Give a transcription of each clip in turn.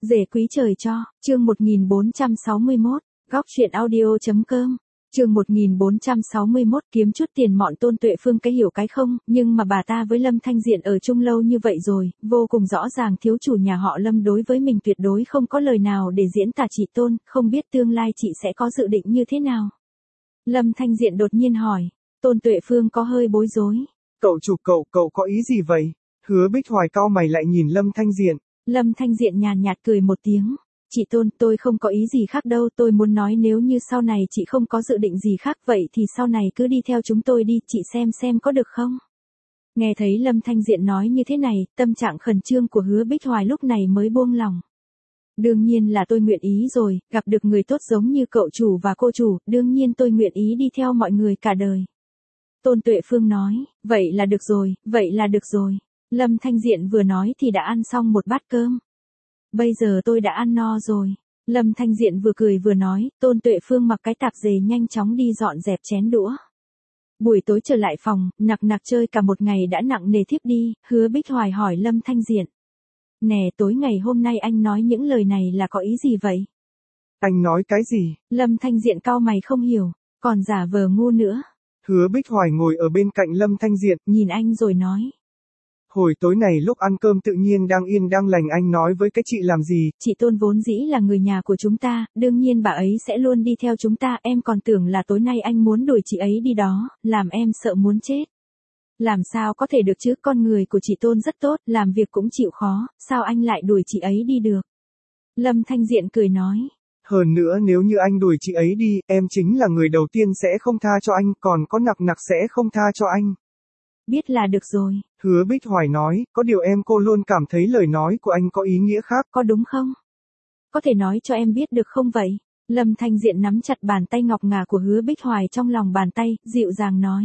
Rể quý trời cho, chương 1461, góc truyện audio.com. Chương 1461 kiếm chút tiền mọn Tôn Tuệ Phương cái hiểu cái không, nhưng mà bà ta với Lâm Thanh Diện ở chung lâu như vậy rồi, vô cùng rõ ràng thiếu chủ nhà họ Lâm đối với mình tuyệt đối không có lời nào để diễn tả chị Tôn, không biết tương lai chị sẽ có dự định như thế nào. Lâm Thanh Diện đột nhiên hỏi, Tôn Tuệ Phương có hơi bối rối. Cậu chủ cậu có ý gì vậy? Hứa Bích Hoài cau mày lại nhìn Lâm Thanh Diện. Lâm Thanh Diện nhàn nhạt cười một tiếng. Chị Tôn, tôi không có ý gì khác đâu, tôi muốn nói nếu như sau này chị không có dự định gì khác vậy thì sau này cứ đi theo chúng tôi đi, chị xem có được không? Nghe thấy Lâm Thanh Diện nói như thế này, tâm trạng khẩn trương của Hứa Bích Hoài lúc này mới buông lòng. Đương nhiên là tôi nguyện ý rồi, gặp được người tốt giống như cậu chủ và cô chủ, đương nhiên tôi nguyện ý đi theo mọi người cả đời. Tôn Tuệ Phương nói, vậy là được rồi. Lâm Thanh Diện vừa nói thì đã ăn xong một bát cơm. Bây giờ tôi đã ăn no rồi. Lâm Thanh Diện vừa cười vừa nói, Tôn Tuệ Phương mặc cái tạp dề nhanh chóng đi dọn dẹp chén đũa. Buổi tối trở lại phòng, nặc chơi cả một ngày đã nặng nề thiếp đi, Hứa Bích Hoài hỏi Lâm Thanh Diện. Nè, tối ngày hôm nay anh nói những lời này là có ý gì vậy? Anh nói cái gì? Lâm Thanh Diện cau mày không hiểu, còn giả vờ ngu nữa. Hứa Bích Hoài ngồi ở bên cạnh Lâm Thanh Diện, nhìn anh rồi nói. Hồi tối này lúc ăn cơm tự nhiên đang yên đang lành anh nói với cái chị làm gì? Chị Tôn vốn dĩ là người nhà của chúng ta, đương nhiên bà ấy sẽ luôn đi theo chúng ta, em còn tưởng là tối nay anh muốn đuổi chị ấy đi đó, làm em sợ muốn chết. Làm sao có thể được chứ, con người của chị Tôn rất tốt, làm việc cũng chịu khó, sao anh lại đuổi chị ấy đi được? Lâm Thanh Diện cười nói. Hơn nữa nếu như anh đuổi chị ấy đi, em chính là người đầu tiên sẽ không tha cho anh, còn có nặc sẽ không tha cho anh. Biết là được rồi. Hứa Bích Hoài nói, có điều cô luôn cảm thấy lời nói của anh có ý nghĩa khác. Có đúng không? Có thể nói cho em biết được không vậy? Lâm Thanh Diện nắm chặt bàn tay ngọc ngà của Hứa Bích Hoài trong lòng bàn tay, dịu dàng nói.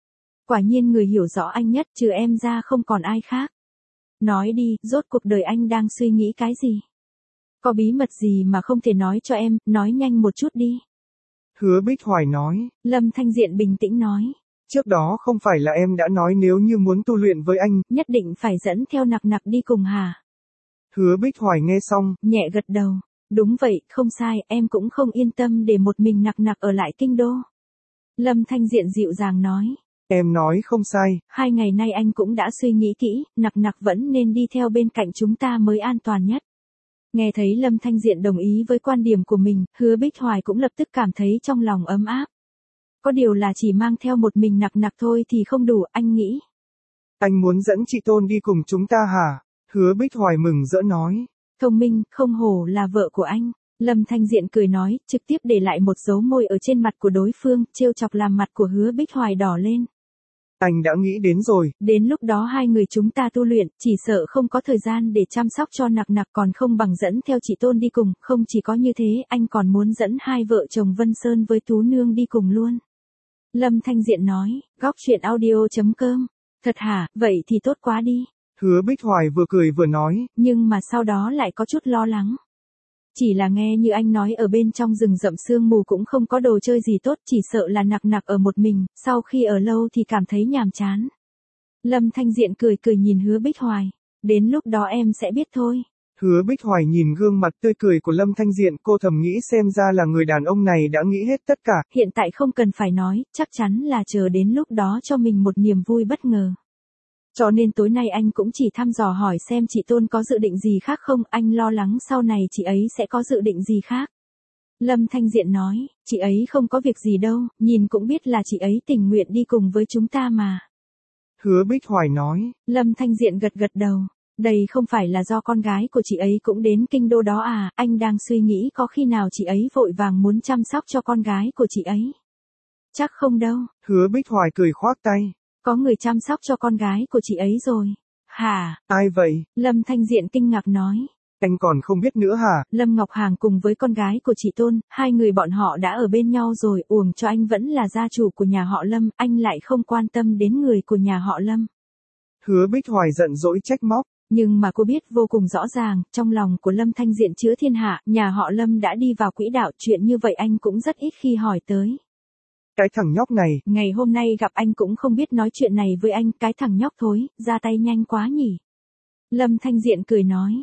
Quả nhiên người hiểu rõ anh nhất trừ em ra không còn ai khác. Nói đi, rốt cuộc đời anh đang suy nghĩ cái gì? Có bí mật gì mà không thể nói cho em, nói nhanh một chút đi. Hứa Bích Hoài nói. Lâm Thanh Diện bình tĩnh nói. Trước đó không phải là em đã nói nếu như muốn tu luyện với anh, nhất định phải dẫn theo nặc đi cùng hả? Hứa Bích Hoài nghe xong, nhẹ gật đầu. Đúng vậy, không sai, em cũng không yên tâm để một mình nặc ở lại kinh đô. Lâm Thanh Diện dịu dàng nói. Em nói không sai. 2 ngày nay anh cũng đã suy nghĩ kỹ, nặc vẫn nên đi theo bên cạnh chúng ta mới an toàn nhất. Nghe thấy Lâm Thanh Diện đồng ý với quan điểm của mình, Hứa Bích Hoài cũng lập tức cảm thấy trong lòng ấm áp. Có điều là chỉ mang theo một mình nặc thôi thì không đủ, anh nghĩ. Anh muốn dẫn chị Tôn đi cùng chúng ta hả? Hứa Bích Hoài mừng rỡ nói. Thông minh, không hổ là vợ của anh. Lâm Thanh Diện cười nói, trực tiếp để lại một dấu môi ở trên mặt của đối phương, trêu chọc làm mặt của Hứa Bích Hoài đỏ lên. Anh đã nghĩ đến rồi. Đến lúc đó hai người chúng ta tu luyện, chỉ sợ không có thời gian để chăm sóc cho nặc còn không bằng dẫn theo chị Tôn đi cùng, không chỉ có như thế, anh còn muốn dẫn hai vợ chồng Vân Sơn với Tú Nương đi cùng luôn. Lâm Thanh Diện nói, góc truyện audio.com. Thật hả, vậy thì tốt quá đi. Hứa Bích Hoài vừa cười vừa nói. Nhưng mà sau đó lại có chút lo lắng. Chỉ là nghe như anh nói ở bên trong rừng rậm sương mù cũng không có đồ chơi gì tốt, chỉ sợ là nặc ở một mình, sau khi ở lâu thì cảm thấy nhàm chán. Lâm Thanh Diện cười nhìn Hứa Bích Hoài. Đến lúc đó em sẽ biết thôi. Hứa Bích Hoài nhìn gương mặt tươi cười của Lâm Thanh Diện, cô thầm nghĩ xem ra là người đàn ông này đã nghĩ hết tất cả. Hiện tại không cần phải nói, chắc chắn là chờ đến lúc đó cho mình một niềm vui bất ngờ. Cho nên tối nay anh cũng chỉ thăm dò hỏi xem chị Tôn có dự định gì khác không, anh lo lắng sau này chị ấy sẽ có dự định gì khác. Lâm Thanh Diện nói, chị ấy không có việc gì đâu, nhìn cũng biết là chị ấy tình nguyện đi cùng với chúng ta mà. Hứa Bích Hoài nói. Lâm Thanh Diện gật đầu. Đây không phải là do con gái của chị ấy cũng đến kinh đô đó à, anh đang suy nghĩ có khi nào chị ấy vội vàng muốn chăm sóc cho con gái của chị ấy. Chắc không đâu. Hứa Bích Hoài cười khoác tay. Có người chăm sóc cho con gái của chị ấy rồi. Hả? Ai vậy? Lâm Thanh Diện kinh ngạc nói. Anh còn không biết nữa hả? Lâm Ngọc Hàng cùng với con gái của chị Tôn, hai người bọn họ đã ở bên nhau rồi, uổng cho anh vẫn là gia chủ của nhà họ Lâm, anh lại không quan tâm đến người của nhà họ Lâm. Hứa Bích Hoài giận dỗi trách móc. Nhưng mà cô biết vô cùng rõ ràng, trong lòng của Lâm Thanh Diện chứa thiên hạ, nhà họ Lâm đã đi vào quỹ đạo, chuyện như vậy anh cũng rất ít khi hỏi tới. Cái thằng nhóc này, ngày hôm nay gặp anh cũng không biết nói chuyện này với anh, cái thằng nhóc thối, ra tay nhanh quá nhỉ. Lâm Thanh Diện cười nói,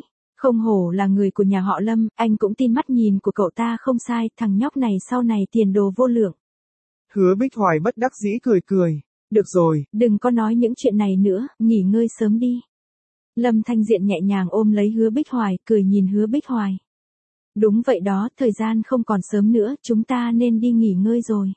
Không hổ là người của nhà họ Lâm, anh cũng tin mắt nhìn của cậu ta không sai, thằng nhóc này sau này tiền đồ vô lượng. Hứa Bích Hoài bất đắc dĩ cười cười. Được rồi, đừng có nói những chuyện này nữa, nghỉ ngơi sớm đi. Lâm Thanh Diện nhẹ nhàng ôm lấy Hứa Bích Hoài, cười nhìn Hứa Bích Hoài. Đúng vậy đó, thời gian không còn sớm nữa, chúng ta nên đi nghỉ ngơi rồi.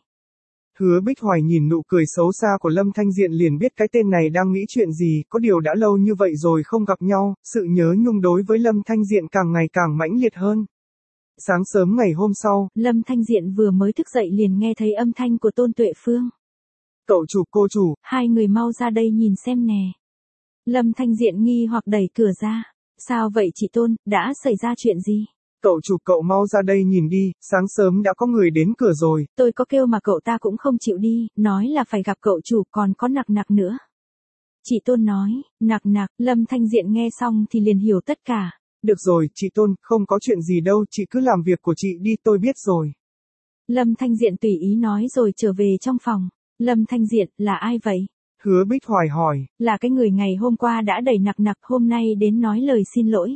Hứa Bích Hoài nhìn nụ cười xấu xa của Lâm Thanh Diện liền biết cái tên này đang nghĩ chuyện gì, có điều đã lâu như vậy rồi không gặp nhau, sự nhớ nhung đối với Lâm Thanh Diện càng ngày càng mãnh liệt hơn. Sáng sớm ngày hôm sau, Lâm Thanh Diện vừa mới thức dậy liền nghe thấy âm thanh của Tôn Tuệ Phương. Cậu chủ, cô chủ. Hai người mau ra đây nhìn xem nè. Lâm Thanh Diện nghi hoặc đẩy cửa ra. Sao vậy chị Tôn, đã xảy ra chuyện gì? Cậu chủ, cậu mau ra đây nhìn đi, sáng sớm đã có người đến cửa rồi. Tôi có kêu mà cậu ta cũng không chịu đi, nói là phải gặp cậu chủ, còn có nặc nặc nữa. Chị Tôn nói, nặc nặc, Lâm Thanh Diện nghe xong thì liền hiểu tất cả. Được rồi, chị Tôn, không có chuyện gì đâu, chị cứ làm việc của chị đi, tôi biết rồi. Lâm Thanh Diện tùy ý nói rồi trở về trong phòng. Lâm Thanh Diện, là ai vậy? Hứa Bích Hoài hỏi. Là cái người ngày hôm qua đã đẩy nặc nặc, hôm nay đến nói lời xin lỗi.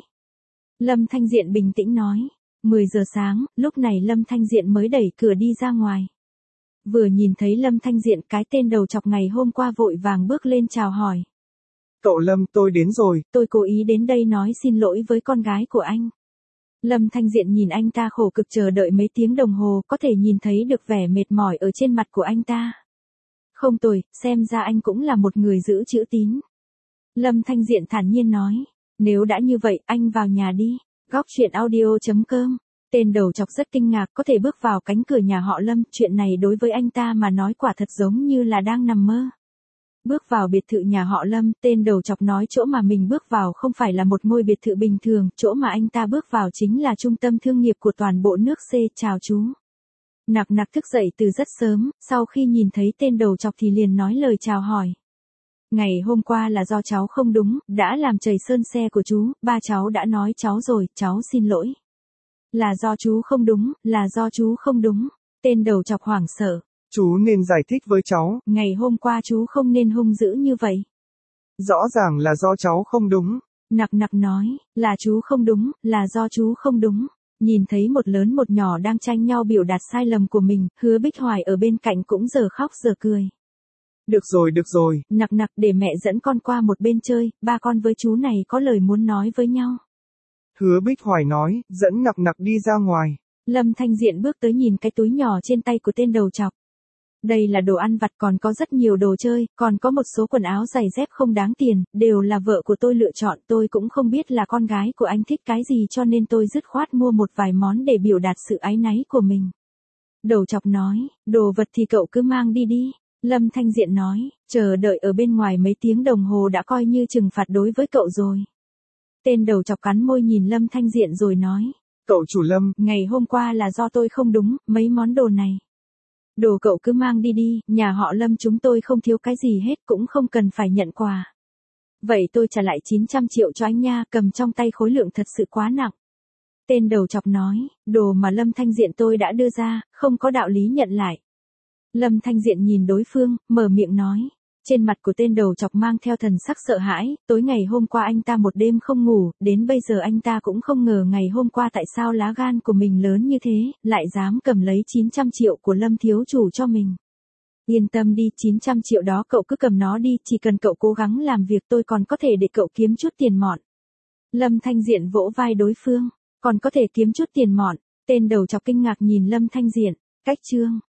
Lâm Thanh Diện bình tĩnh nói. 10 giờ sáng, lúc này Lâm Thanh Diện mới đẩy cửa đi ra ngoài. Vừa nhìn thấy Lâm Thanh Diện, cái tên đầu chọc ngày hôm qua vội vàng bước lên chào hỏi. Cậu Lâm, tôi đến rồi. Tôi cố ý đến đây nói xin lỗi với con gái của anh. Lâm Thanh Diện nhìn anh ta khổ cực chờ đợi mấy tiếng đồng hồ, có thể nhìn thấy được vẻ mệt mỏi ở trên mặt của anh ta. Không tồi, xem ra anh cũng là một người giữ chữ tín. Lâm Thanh Diện thản nhiên nói. Nếu đã như vậy, anh vào nhà đi. Góc chuyện audio.com. Tên đầu chọc rất kinh ngạc có thể bước vào cánh cửa nhà họ Lâm, chuyện này đối với anh ta mà nói quả thật giống như là đang nằm mơ. Bước vào biệt thự nhà họ Lâm, tên đầu chọc nói chỗ mà mình bước vào không phải là một ngôi biệt thự bình thường, chỗ mà anh ta bước vào chính là trung tâm thương nghiệp của toàn bộ nước C, chào chú. Nặc nặc thức dậy từ rất sớm, sau khi nhìn thấy tên đầu chọc thì liền nói lời chào hỏi. Ngày hôm qua là do cháu không đúng, đã làm trầy sơn xe của chú, ba cháu đã nói cháu rồi, cháu xin lỗi. Là do chú không đúng, là do chú không đúng. Tên đầu chọc hoảng sợ. Chú nên giải thích với cháu. Ngày hôm qua chú không nên hung dữ như vậy. Rõ ràng là do cháu không đúng. Nặc nặc nói, là chú không đúng, là do chú không đúng. Nhìn thấy một lớn một nhỏ đang tranh nhau biểu đạt sai lầm của mình, Hứa Bích Hoài ở bên cạnh cũng giờ khóc giờ cười. Được rồi, nặc nặc để mẹ dẫn con qua một bên chơi, ba con với chú này có lời muốn nói với nhau. Hứa Bích Hoài nói, dẫn nặc nặc đi ra ngoài. Lâm Thanh Diện bước tới nhìn cái túi nhỏ trên tay của tên đầu chọc. Đây là đồ ăn vặt, còn có rất nhiều đồ chơi, còn có một số quần áo giày dép không đáng tiền, đều là vợ của tôi lựa chọn, tôi cũng không biết là con gái của anh thích cái gì cho nên tôi dứt khoát mua một vài món để biểu đạt sự áy náy của mình. Đầu chọc nói, đồ vật thì cậu cứ mang đi đi. Lâm Thanh Diện nói, chờ đợi ở bên ngoài mấy tiếng đồng hồ đã coi như trừng phạt đối với cậu rồi. Tên đầu chọc cắn môi nhìn Lâm Thanh Diện rồi nói. Cậu chủ Lâm, ngày hôm qua là do tôi không đúng, mấy món đồ này. Đồ cậu cứ mang đi đi, nhà họ Lâm chúng tôi không thiếu cái gì hết, cũng không cần phải nhận quà. Vậy tôi trả lại 900 triệu cho anh nha, cầm trong tay khối lượng thật sự quá nặng. Tên đầu chọc nói, đồ mà Lâm Thanh Diện tôi đã đưa ra, không có đạo lý nhận lại. Lâm Thanh Diện nhìn đối phương, mở miệng nói. Trên mặt của tên đầu chọc mang theo thần sắc sợ hãi, tối ngày hôm qua anh ta một đêm không ngủ, đến bây giờ anh ta cũng không ngờ ngày hôm qua tại sao lá gan của mình lớn như thế, lại dám cầm lấy 900 triệu của Lâm thiếu chủ cho mình. Yên tâm đi, 900 triệu đó cậu cứ cầm nó đi, chỉ cần cậu cố gắng làm việc tôi còn có thể để cậu kiếm chút tiền mọn. Lâm Thanh Diện vỗ vai đối phương, còn có thể kiếm chút tiền mọn, tên đầu chọc kinh ngạc nhìn Lâm Thanh Diện, cách chương.